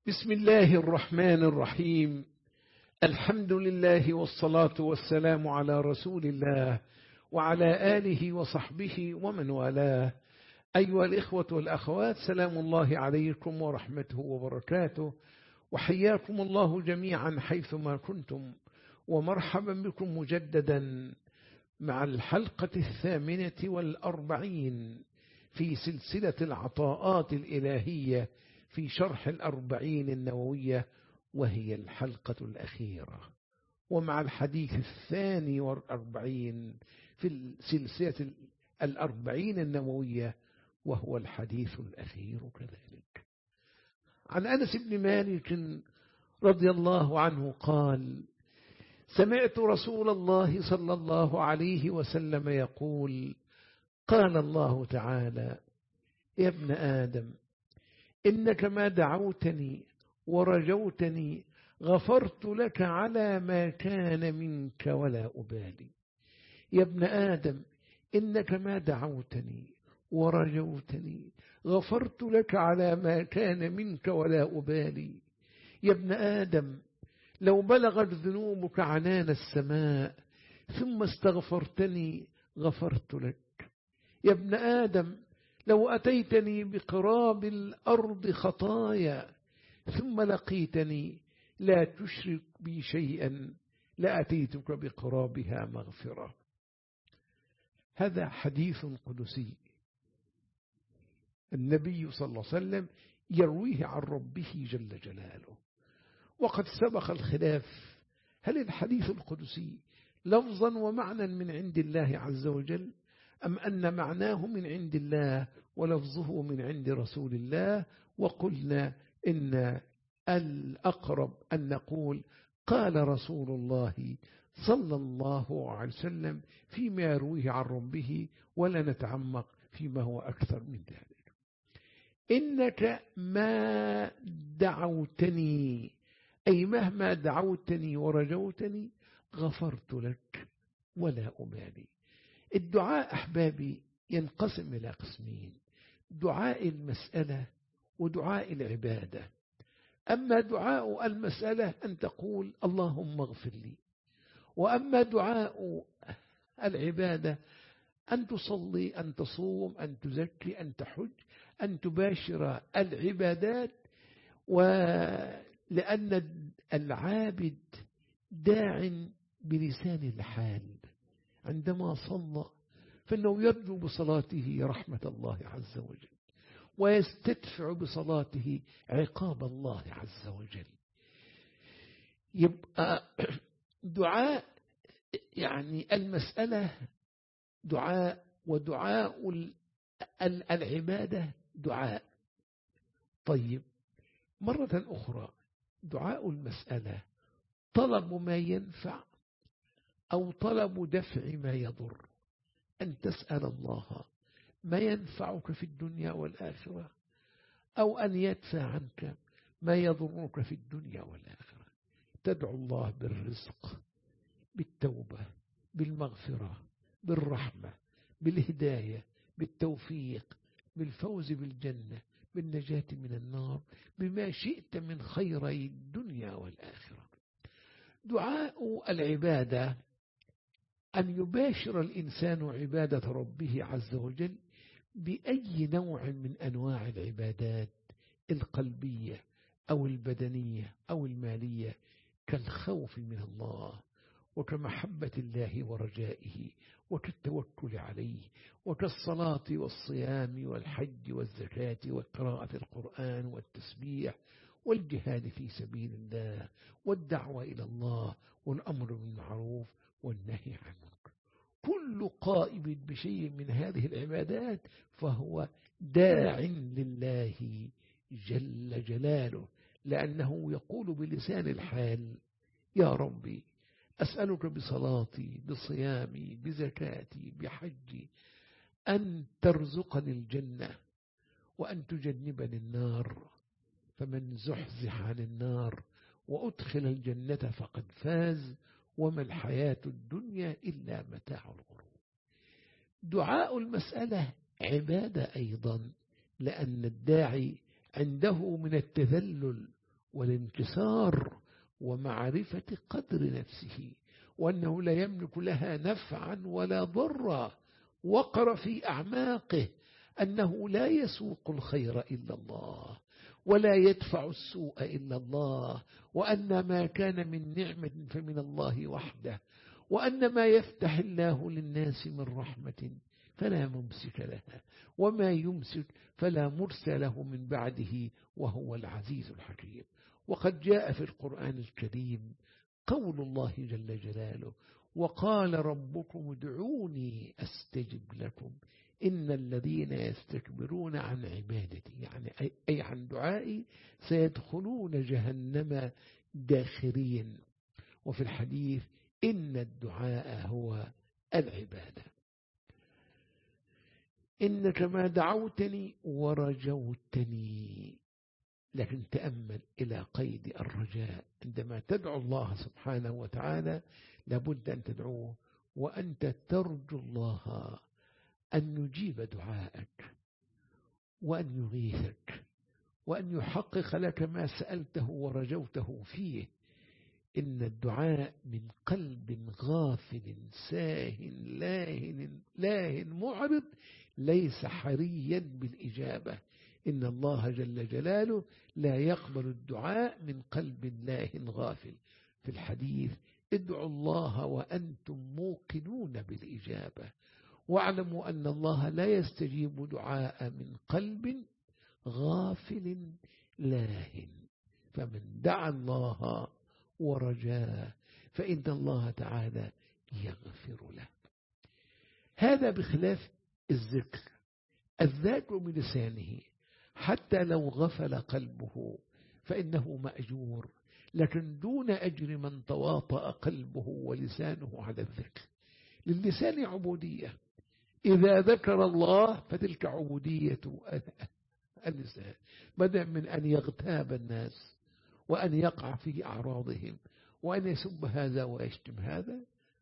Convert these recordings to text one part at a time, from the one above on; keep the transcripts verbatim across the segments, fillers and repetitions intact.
بسم الله الرحمن الرحيم. الحمد لله والصلاة والسلام على رسول الله وعلى آله وصحبه ومن والاه. أيها الإخوة والأخوات، سلام الله عليكم ورحمته وبركاته، وحياكم الله جميعا حيثما كنتم، ومرحبا بكم مجددا مع الحلقة الثامنة والأربعين في سلسلة العطاءات الإلهية في شرح الأربعين النووية، وهي الحلقة الأخيرة، ومع الحديث الثاني والأربعين في سلسلة الأربعين النووية، وهو الحديث الأخير كذلك. عن أنس بن مالك رضي الله عنه قال: سمعت رسول الله صلى الله عليه وسلم يقول: قال الله تعالى: يا ابن آدم، إنك ما دعوتني ورجوتني غفرت لك على ما كان منك ولا أبالي. يا ابن آدم، إنك ما دعوتني ورجوتني غفرت لك على ما كان منك ولا أبالي. يا ابن آدم، لو بلغت ذنوبك عنان السماء ثم استغفرتني غفرت لك. يا ابن آدم، لو أتيتني بقراب الأرض خطايا ثم لقيتني لا تشرك بي شيئا لأتيتك بقرابها مغفرة. هذا حديث قدسي النبي صلى الله عليه وسلم يرويه عن ربه جل جلاله. وقد سبق الخلاف: هل الحديث القدسي لفظا ومعنى من عند الله عز وجل، أم أن معناه من عند الله ولفظه من عند رسول الله؟ وقلنا إن الأقرب أن نقول قال رسول الله صلى الله عليه وسلم فيما يرويه عن ربه، ولا نتعمق فيما هو أكثر من ذلك. إنك ما دعوتني، أي مهما دعوتني ورجوتني غفرت لك ولا أبالي. الدعاء أحبابي ينقسم إلى قسمين: دعاء المسألة ودعاء العبادة. أما دعاء المسألة أن تقول اللهم اغفر لي، وأما دعاء العبادة أن تصلي، أن تصوم، أن تزكي، أن تحج، أن تباشر العبادات. ولأن العابد داع بلسان الحال عندما صلى فإنه يرجو بصلاته رحمة الله عز وجل، ويستدفع بصلاته عقاب الله عز وجل. يبقى دعاء يعني المسألة دعاء، ودعاء العبادة دعاء. طيب، مرة أخرى دعاء المسألة طلب ما ينفع أو طلب دفع ما يضر، أن تسأل الله ما ينفعك في الدنيا والآخرة، أو أن يدفع عنك ما يضرك في الدنيا والآخرة. تدعو الله بالرزق، بالتوبة، بالمغفرة، بالرحمة، بالهداية، بالتوفيق، بالفوز بالجنة، بالنجاة من النار، بما شئت من خيري الدنيا والآخرة. دعاء العبادة أن يباشر الإنسان عبادة ربه عز وجل بأي نوع من أنواع العبادات القلبية أو البدنية أو المالية، كالخوف من الله، وكمحبة الله ورجائه، وكالتوكل عليه، وكالصلاة والصيام والحج والزكاة وقراءة القرآن والتسبيح والجهاد في سبيل الله والدعوة إلى الله والأمر بالمعروف والنهي عن المنكر. كل قائم بشيء من هذه العبادات فهو داع لله جل جلاله، لأنه يقول بلسان الحال: يا ربي، أسألك بصلاتي، بصيامي، بزكاتي، بحجي أن ترزقني الجنة وأن تجنبني النار، فمن زحزح عن النار وأدخل الجنة فقد فاز، وما الحياة الدنيا إلا متاع الغرور. دعاء المسألة عبادة أيضا، لأن الداعي عنده من التذلل والانكسار ومعرفة قدر نفسه، وأنه لا يملك لها نفعا ولا ضرا، وقر في أعماقه أنه لا يسوق الخير إلا الله ولا يدفع السوء إلا الله، وأن ما كان من نعمة فمن الله وحده، وأن ما يفتح الله للناس من رحمة فلا ممسك لها، وما يمسك فلا مرسل له من بعده، وهو العزيز الحكيم. وقد جاء في القرآن الكريم قول الله جل جلاله: وقال ربكم ادعوني أستجب لكم إن الذين يستكبرون عن عبادتي، يعني أي عن دعائي، سيدخلون جهنم داخرين. وفي الحديث: إن الدعاء هو العبادة. إنك ما دعوتني ورجوتني. لكن تأمل إلى قيد الرجاء، عندما تدعو الله سبحانه وتعالى لابد أن تدعوه وأنت ترجو الله أن يجيب دعاءك وأن يغيثك وأن يحقق لك ما سألته ورجوته فيه. إن الدعاء من قلب غافل ساهن لاهن لاهن معرض ليس حريا بالإجابة. إن الله جل جلاله لا يقبل الدعاء من قلب لاهن غافل. في الحديث: ادعوا الله وأنتم موقنون بالإجابة، واعلموا أن الله لا يستجيب دعاء من قلب غافل لاهن. فمن دعا الله ورجاه فإن الله تعالى يغفر له. هذا بخلاف الذكر. الذاكر بلسانه حتى لو غفل قلبه فإنه مأجور، لكن دون أجر من تواطأ قلبه ولسانه على الذكر. للسان عبودية، إذا ذكر الله فتلك عبودية اللسان، بدأ من أن يغتاب الناس وأن يقع في أعراضهم وأن يسب هذا ويشتم هذا،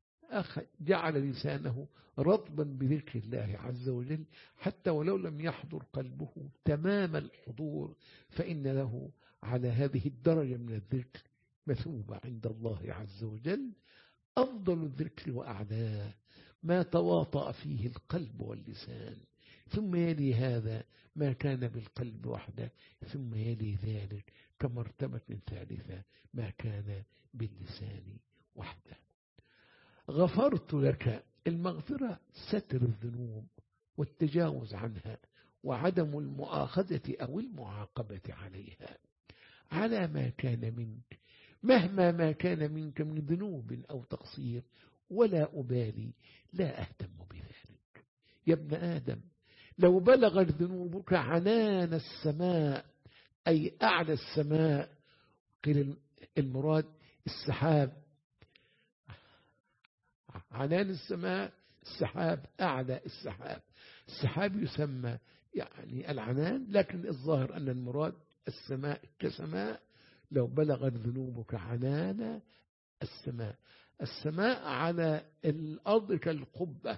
جعل لسانه رطبا بذكر الله عز وجل، حتى ولو لم يحضر قلبه تمام الحضور فإن له على هذه الدرجة من الذكر مثوبة عند الله عز وجل. أفضل الذكر وأعلاه ما تواطأ فيه القلب واللسان، ثم يلي هذا ما كان بالقلب وحده، ثم يلي ذلك كمرتبة ثالثة ما كان باللسان وحده. غفرت لك. المغفرة ستر الذنوب والتجاوز عنها وعدم المؤاخذة أو المعاقبة عليها على ما كان منك، مهما ما كان منك من ذنوب أو تقصير، ولا أبالي، لا أهتم بذلك. يا ابن آدم، لو بلغت ذنوبك عنان السماء، أي أعلى السماء، قيل المراد السحاب، عنان السماء السحاب، أعلى السحاب. السحاب يسمى يعني العنان، لكن الظاهر أن المراد السماء كسماء. لو بلغت ذنوبك عنان السماء، السماء على الأرض كالقبة،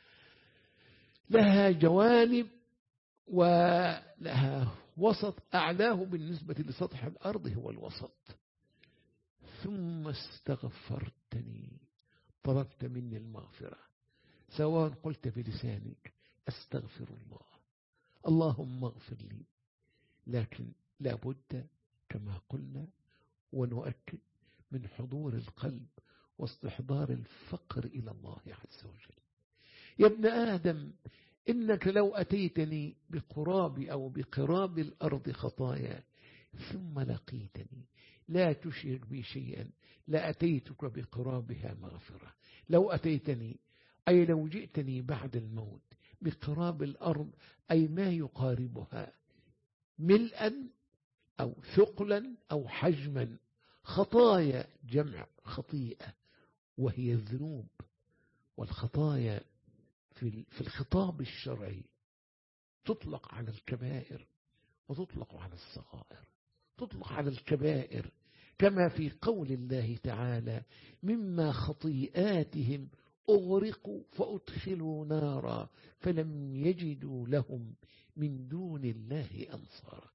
لها جوانب ولها وسط، أعلاه بالنسبة لسطح الأرض هو الوسط. ثم استغفرتني، طلبت مني المغفرة، سواء قلت بلسانك أستغفر الله، اللهم اغفر لي، لكن لا بد كما قلنا ونؤكد من حضور القلب واستحضار الفقر إلى الله عز وجل. يا ابن آدم، إنك لو أتيتني بقراب أو بقراب الأرض خطايا ثم لقيتني لا تشرك بي شيئا لأتيتك بقرابها مغفرة. لو أتيتني أي لو جئتني بعد الموت بقراب الأرض، أي ما يقاربها ملئا أو ثقلا أو حجما. خطايا جمع خطيئة وهي الذنوب، والخطايا في الخطاب الشرعي تطلق على الكبائر وتطلق على الصغائر. تطلق على الكبائر كما في قول الله تعالى: مما خطيئاتهم أغرقوا فأدخلوا نارا فلم يجدوا لهم من دون الله أنصارا.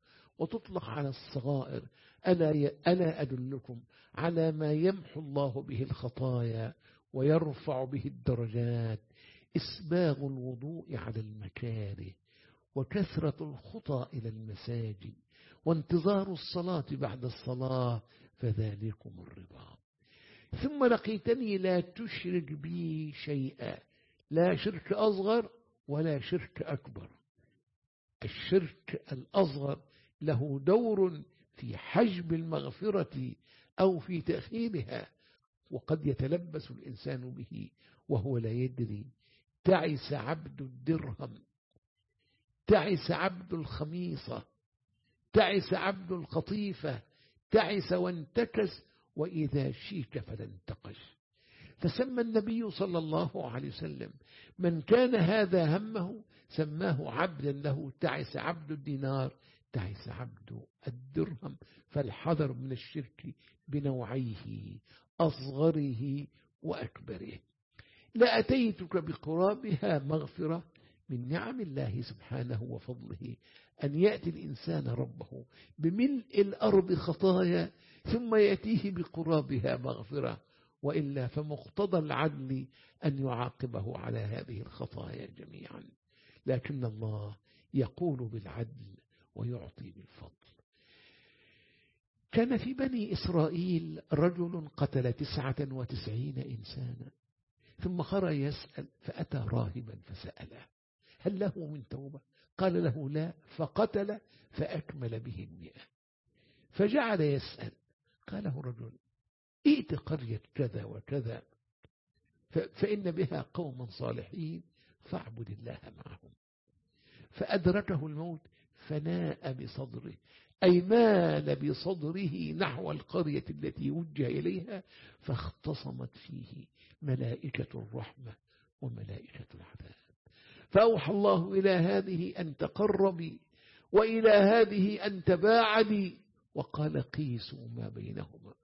وتطلق على الصغائر. ألا, ألا أدلكم على ما يمحو الله به الخطايا ويرفع به الدرجات؟ إسباغ الوضوء على المكاره، وكثرة الخطى إلى المساجد، وانتظار الصلاة بعد الصلاة، فذلكم الرباط. ثم لقيتني لا تشرك بي شيئا، لا شرك أصغر ولا شرك أكبر. الشرك الأصغر له دور في حجب المغفرة أو في تأخيرها، وقد يتلبس الإنسان به وهو لا يدري. تعس عبد الدرهم، تعس عبد الخميصة، تعس عبد القطيفة، تعس وانتكس، وإذا شيك فلا انتقش. فسمى النبي صلى الله عليه وسلم من كان هذا همه سماه عبدا له. تعس عبد الدينار، تعس عبد الدرهم. فالحذر من الشرك بنوعيه، أصغره وأكبره. لأتيتك بقرابها مغفرة من نعم الله سبحانه وفضله، أن يأتي الإنسان ربه بملء الأرض خطايا ثم يأتيه بقرابها مغفرة، وإلا فمقتضى العدل أن يعاقبه على هذه الخطايا جميعا. لكن الله يقول بالعدل ويعطي بالفضل. كان في بني إسرائيل رجل قتل تسعة وتسعين إنسانا، ثم خرج يسأل فأتى راهبا فسأله هل له من توبة؟ قال له لا، فقتل فأكمل به المئة. فجعل يسأل، قاله رجل ائت قرية كذا وكذا فإن بها قوما صالحين فاعبد الله معهم. فأدركه الموت فناء بصدره، أي مال بصدره نحو القرية التي وجه إليها، فاختصمت فيه ملائكة الرحمة وملائكة العذاب. فأوحى الله إلى هذه أن تقربي وإلى هذه أن تباعدي، وقال قيسوا ما بينهما،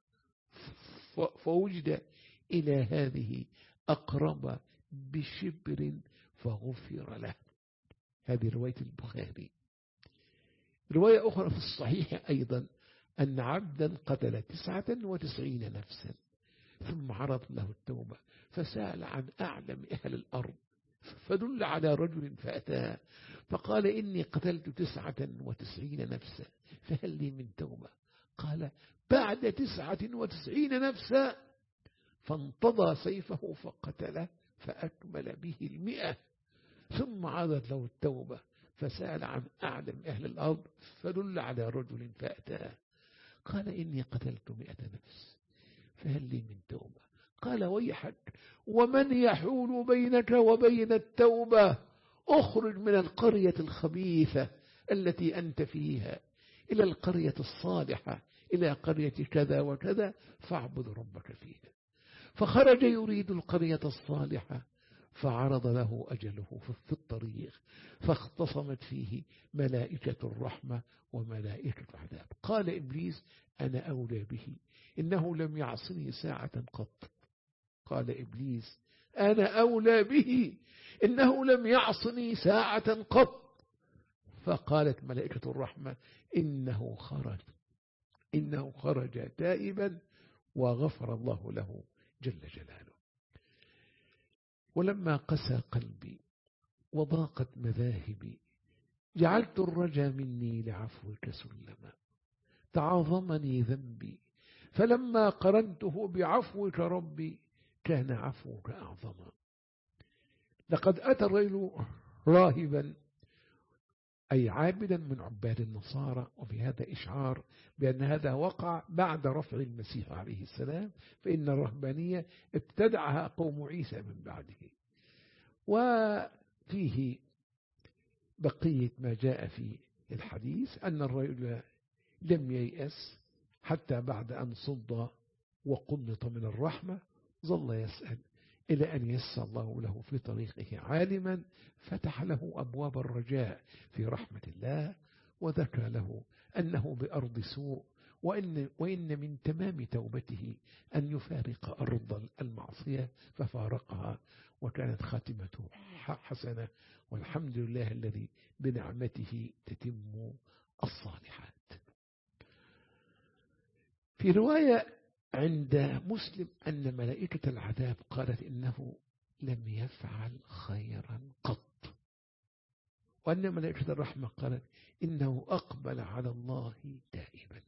فوجد إلى هذه أقرب بشبر فغفر له. هذه رواية البخاري. رواية أخرى في الصحيح أيضا أن عبدا قتل تسعة وتسعين نفسا ثم عرض له التوبة، فسأل عن أعلم أهل الأرض فدل على رجل فأتاه فقال إني قتلت تسعة وتسعين نفسا فهل لي من توبة؟ قال بعد تسعة وتسعين نفسا، فانتضى سيفه فقتله فأكمل به المئة. ثم عادت له التوبة فسأل عن أعلم أهل الأرض فدل على رجل فأتاه قال إني قتلت مئة نفس فهل لي من توبة؟ قال ويحك، ومن يحول بينك وبين التوبة؟ أخرج من القرية الخبيثة التي أنت فيها إلى القرية الصالحة، إلى قرية كذا وكذا، فاعبد ربك فيها. فخرج يريد القرية الصالحة، فعرض له أجله في الطريق، فاختصمت فيه ملائكة الرحمة وملائكة العذاب. قال إبليس أنا أولى به، إنه لم يعصني ساعة قط. قال إبليس أنا أولى به، إنه لم يعصني ساعة قط. فقالت ملائكة الرحمة إنه خرج إنه خرج تائبا وغفر الله له جل جلاله. ولما قسى قلبي وضاقت مذاهبي جعلت الرجا مني لعفوك سلما، تعاظمني ذنبي فلما قرنته بعفوك ربي كان عفوك أعظما. لقد أتى الرجل راهبا أي عابدا من عباد النصارى، وفي هذا إشعار بأن هذا وقع بعد رفع المسيح عليه السلام، فإن الرهبانية ابتدعها قوم عيسى من بعده. وفيه بقية ما جاء في الحديث أن الرجل لم ييأس حتى بعد أن صد وقنط من الرحمة ظل يسأل إلى أن يسر الله له في طريقه عالما فتح له أبواب الرجاء في رحمة الله، وذكر له أنه بأرض سوء، وإن, وإن من تمام توبته أن يفارق أرض المعصية، ففارقها وكانت خاتمته حسنة، والحمد لله الذي بنعمته تتم الصالحات. في رواية عند مسلم أن ملائكة العذاب قالت إنه لم يفعل خيرا قط، وأن ملائكة الرحمة قالت إنه أقبل على الله تائبا،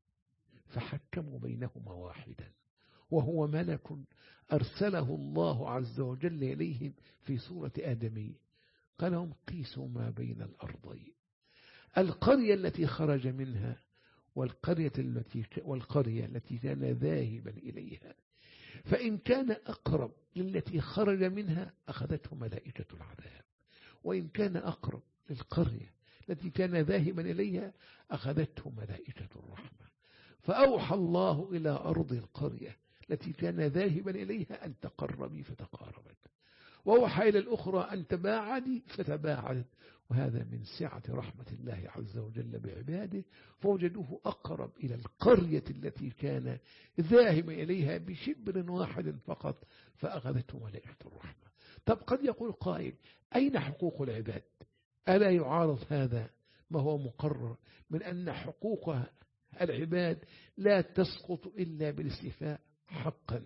فحكموا بينهما واحدا، وهو ملك أرسله الله عز وجل إليهم في صورة آدمي، قال لهم قيسوا ما بين الأرضين، القرية التي خرج منها والقرية التي والقرية التي كان ذاهبا إليها، فإن كان أقرب للتي خرج منها أخذته ملائكة العذاب، وإن كان أقرب للقرية التي كان ذاهبا إليها أخذته ملائكة الرحمة. فأوحى الله إلى أرض القرية التي كان ذاهبا إليها أن تقربي فتقاربت، وأوحى إلى الأخرى أن تباعدي فتباعدت. وهذا من سعة رحمة الله عز وجل بعباده، فوجدوه أقرب إلى القرية التي كان ذاهب إليها بشبر واحد فقط، فأخذته ملائكة الرحمة. طب قد يقول قائل أين حقوق العباد؟ ألا يعارض هذا ما هو مقرر من أن حقوق العباد لا تسقط إلا بالاستيفاء؟ حقا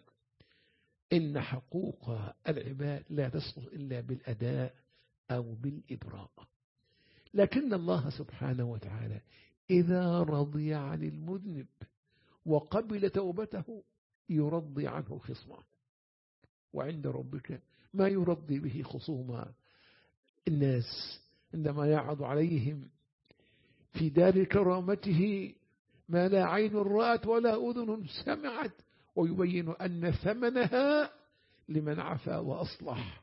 إن حقوق العباد لا تسقط إلا بالأداء أو بالإبراء، لكن الله سبحانه وتعالى إذا رضي عن المذنب وقبل توبته يرضي عنه خصما، وعند ربك ما يرضي به خصوما الناس عندما يعرض عليهم في دار كرامته ما لا عين رأت ولا أذن سمعت، ويبين أن ثمنها لمن عفا وأصلح.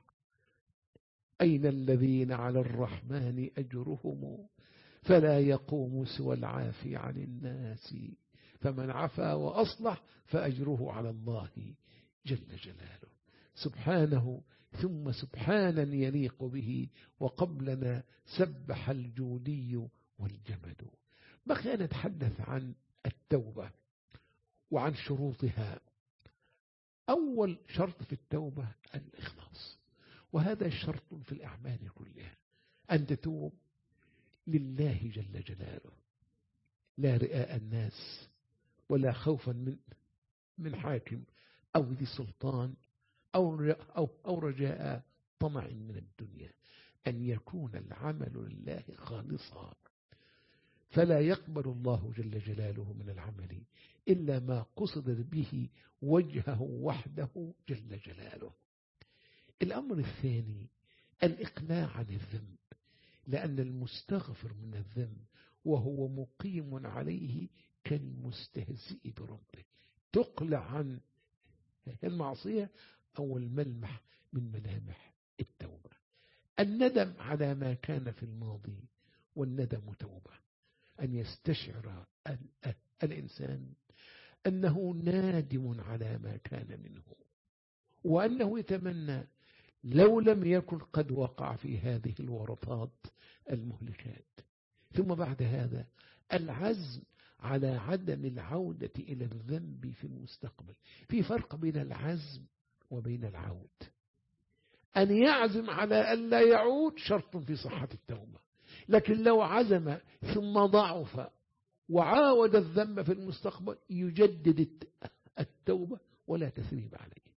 أين الذين على الرحمن أجرهم فلا يقوم سوى العافي عن الناس، فمن عفا وأصلح فأجره على الله جل جلاله. سبحانه ثم سبحانا يليق به، وقبلنا سبح الجودي والجمد. بقي أن نتحدث عن التوبة وعن شروطها. أول شرط في التوبة الإخلاص، وهذا شرط في الأعمال كلها، أن تتوب لله جل جلاله، لا رئاء الناس ولا خوفا من من حاكم أو ذي سلطان أو أو أو رجاء طمع من الدنيا، أن يكون العمل لله خالصا، فلا يقبل الله جل جلاله من العمل إلا ما قصد به وجهه وحده جل جلاله. الأمر الثاني الإقلاع عن الذنب، لأن المستغفر من الذنب وهو مقيم عليه كالمستهزئ بربه، تقلع عن المعصية أو الملمح من ملامح التوبة. الندم على ما كان في الماضي، والندم توبة، أن يستشعر الإنسان أنه نادم على ما كان منه، وأنه يتمنى لو لم يكن قد وقع في هذه الورطات المهلكات. ثم بعد هذا العزم على عدم العودة إلى الذنب في المستقبل. في فرق بين العزم وبين العود. أن يعزم على أن لا يعود شرط في صحة التوبة، لكن لو عزم ثم ضعف وعاود الذنب في المستقبل يجدد التوبة ولا تثريب عليه،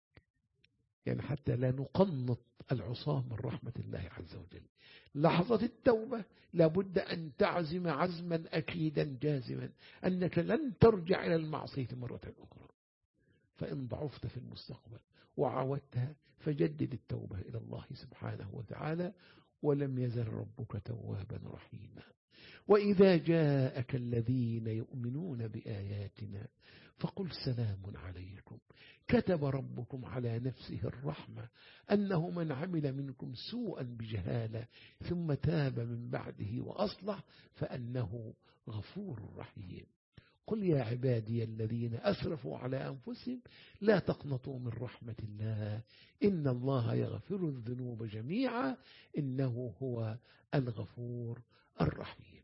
يعني حتى لا نقنط العصاة من رحمة الله عز وجل. لحظة التوبة لابد أن تعزم عزما أكيدا جازما أنك لن ترجع إلى المعصية مرة أخرى، فإن ضعفت في المستقبل وعاودتها فجدد التوبة إلى الله سبحانه وتعالى، ولم يزل ربك توابا رحيما. وإذا جاءك الذين يؤمنون بآياتنا فقل سلام عليكم كتب ربكم على نفسه الرحمة أنه من عمل منكم سوءا بجهالة ثم تاب من بعده وأصلح فأنه غفور رحيم. قل يا عبادي الذين أسرفوا على أنفسهم لا تقنطوا من رحمة الله إن الله يغفر الذنوب جميعا إنه هو الغفور الرحيم.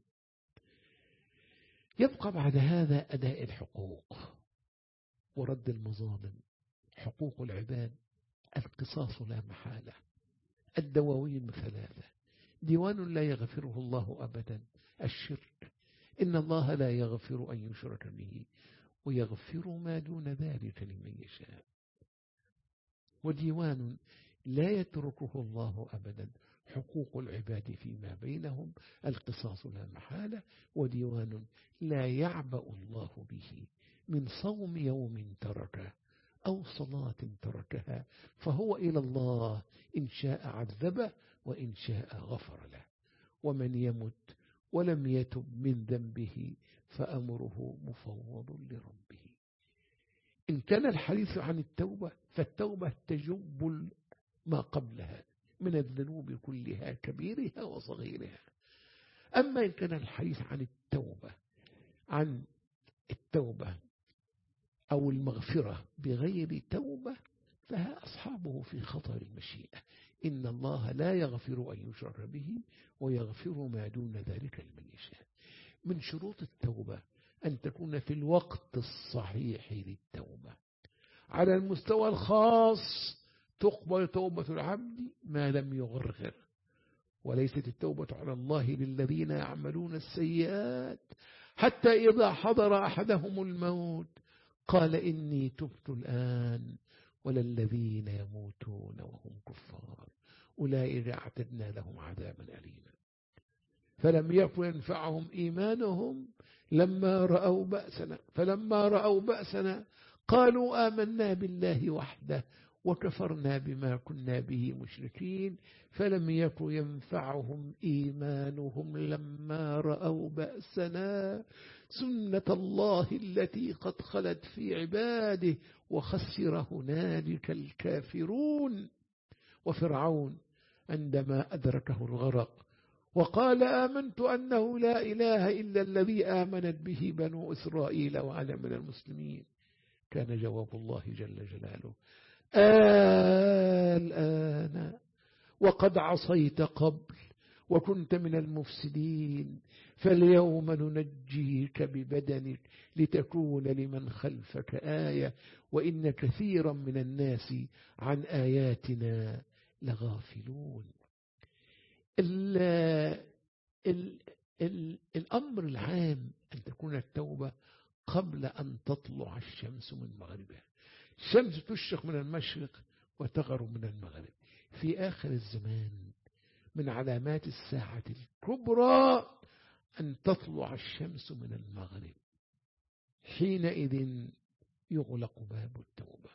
يبقى بعد هذا أداء الحقوق ورد المظالم. حقوق العباد القصاص لا محالة، الدواوين ثلاثة: ديوان لا يغفره الله أبدا الشرك، إن الله لا يغفر أن يشرك به ويغفر ما دون ذلك لمن يشاء. وديوان لا يتركه الله أبدا حقوق العباد فيما بينهم، القصاص لا محالة. وديوان لا يعبأ الله به من صوم يوم تركه أو صلاة تركها، فهو إلى الله إن شاء عذبه وإن شاء غفر له. ومن يمت ولم يتب من ذنبه فأمره مفوض لربه. إن كان الحديث عن التوبة فالتوبة تجب ما قبلها من الذنوب كلها كبيرها وصغيرها. أما إن كان الحديث عن التوبة عن التوبة أو المغفرة بغير توبة فها أصحابه في خطر المشيئة. إن الله لا يغفر أن يشرك به ويغفر ما دون ذلك لمن يشاء. من شروط التوبة أن تكون في الوقت الصحيح للتوبة. على المستوى الخاص تقبل توبة العبد ما لم يغرغر، وليست التوبة على الله للذين يعملون السيئات حتى إذا حضر أحدهم الموت قال إني تبت الآن، ولا الذين يموتون وهم كفار أولئك اعتدنا لهم عذابا أليما. فلم يكن ينفعهم إيمانهم لما رأوا بأسنا فلما رأوا بأسنا قالوا آمنا بالله وحده وكفرنا بما كنا به مشركين. فلم يكن ينفعهم إيمانهم لما رأوا بأسنا سنة الله التي قد خلت في عباده وخسر هنالك الكافرون. وفرعون عندما أدركه الغرق وقال آمنت أنه لا إله إلا الذي آمنت به بنو إسرائيل وأنا من المسلمين، كان جواب الله جل جلاله الآن وقد عصيت قبل وكنت من المفسدين، فاليوم ننجيك ببدنك لتكون لمن خلفك آية وإن كثيرا من الناس عن آياتنا لغافلون. ال ال ال الأمر العام أن تكون التوبة قبل أن تطلع الشمس من مغربها. الشمس تشرق من المشرق وتغرب من المغرب. في آخر الزمان من علامات الساعة الكبرى أن تطلع الشمس من المغرب، حينئذ يغلق باب التوبة.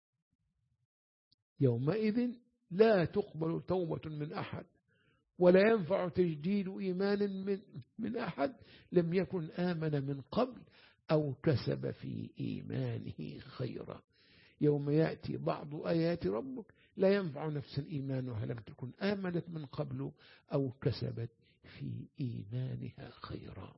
يومئذ لا تقبل توبة من أحد ولا ينفع تجديد إيمان من, من أحد لم يكن آمن من قبل أو كسب في إيمانه خيرا. يوم يأتي بعض آيات ربك لا ينفع نفسا إيمانها لم تكن آمنت من قبل أو كسبت في إيمانها خيرا.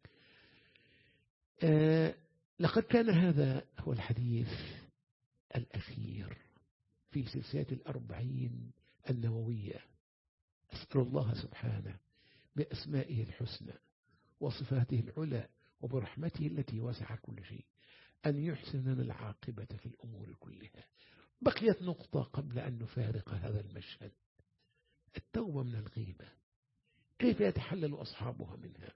آه لقد كان هذا هو الحديث الأخير في سلسلة الأربعين النووية. أسأل الله سبحانه بأسمائه الحسنى وصفاته العلى وبرحمته التي وسعت كل شيء أن يحسن لنا العاقبة في الأمور كلها. بقيت نقطة قبل أن نفارق هذا المشهد: التوبة من الغيبة، كيف يتحلل أصحابها منها؟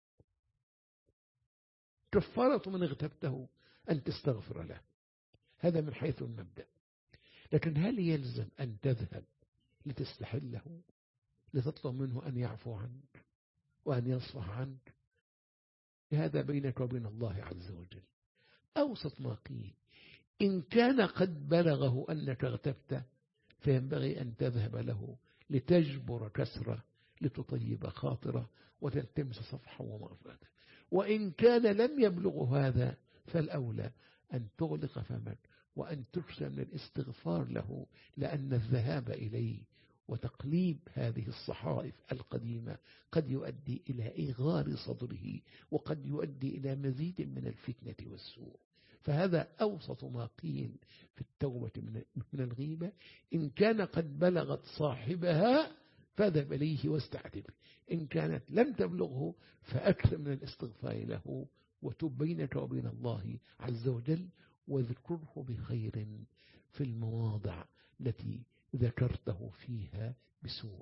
كفارة من اغتبته أن تستغفر له، هذا من حيث المبدأ. لكن هل يلزم أن تذهب لتستحله، لتطلب منه أن يعفو عنك وأن يصفح عنك؟ هذا بينك وبين الله عز وجل. أوسط ما قيل: إن كان قد بلغه أنك اغتبته فينبغي أن تذهب له لتجبر كسره، لتطيب خاطره وتلتمس صفحه ومغفرته. وإن كان لم يبلغ هذا فالأولى أن تغلق فمك وأن تكثر من الاستغفار له، لأن الذهاب إليه وتقليب هذه الصحائف القديمة قد يؤدي إلى إغار صدره وقد يؤدي إلى مزيد من الفتنة والسوء. فهذا أوسط ما قيل في التوبة من الغيبة. إن كان قد بلغت صاحبها فاذهب إليه واستعتبه، إن كانت لم تبلغه فأكثر من الاستغفار له وتب بينك وبين الله عز وجل، واذكره بخير في المواضع التي ذكرته فيها بسوء.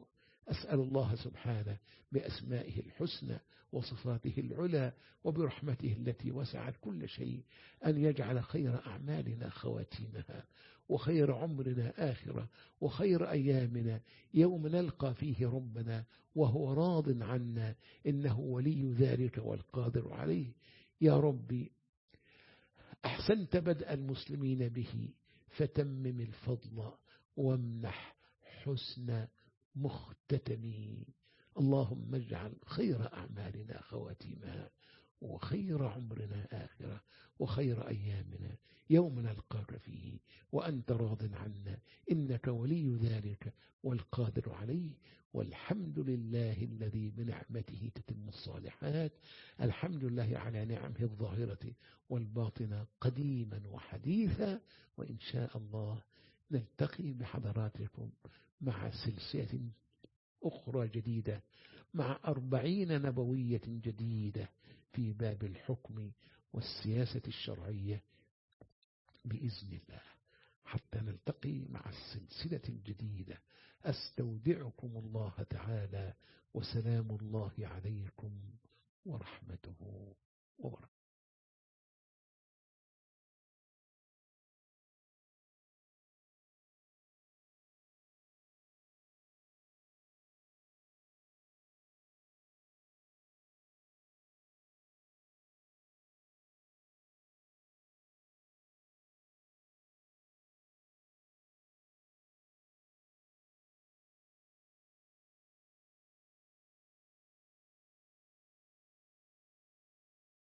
أسأل الله سبحانه بأسمائه الحسنى وصفاته العلى وبرحمته التي وسعت كل شيء أن يجعل خير أعمالنا خواتيمها، وخير عمرنا آخرة، وخير أيامنا يوم نلقى فيه ربنا وهو راض عنا، إنه ولي ذلك والقادر عليه. يا ربي أحسنت بدء المسلمين به، فتمم الفضل وامنح حسن مختتمين. اللهم اجعل خير أعمالنا خواتيمها، وخير عمرنا آخرة، وخير أيامنا يوم نلقاك فيه وأنت راض عنا، إنك ولي ذلك والقادر عليه. والحمد لله الذي بنعمته تتم الصالحات. الحمد لله على نعمه الظاهرة والباطنة قديما وحديثا. وإن شاء الله نلتقي بحضراتكم مع سلسلة أخرى جديدة، مع أربعين نبوية جديدة في باب الحكم والسياسة الشرعية بإذن الله، حتى نلتقي مع السلسلة الجديدة. أستودعكم الله تعالى، وسلام الله عليكم ورحمته وبركاته.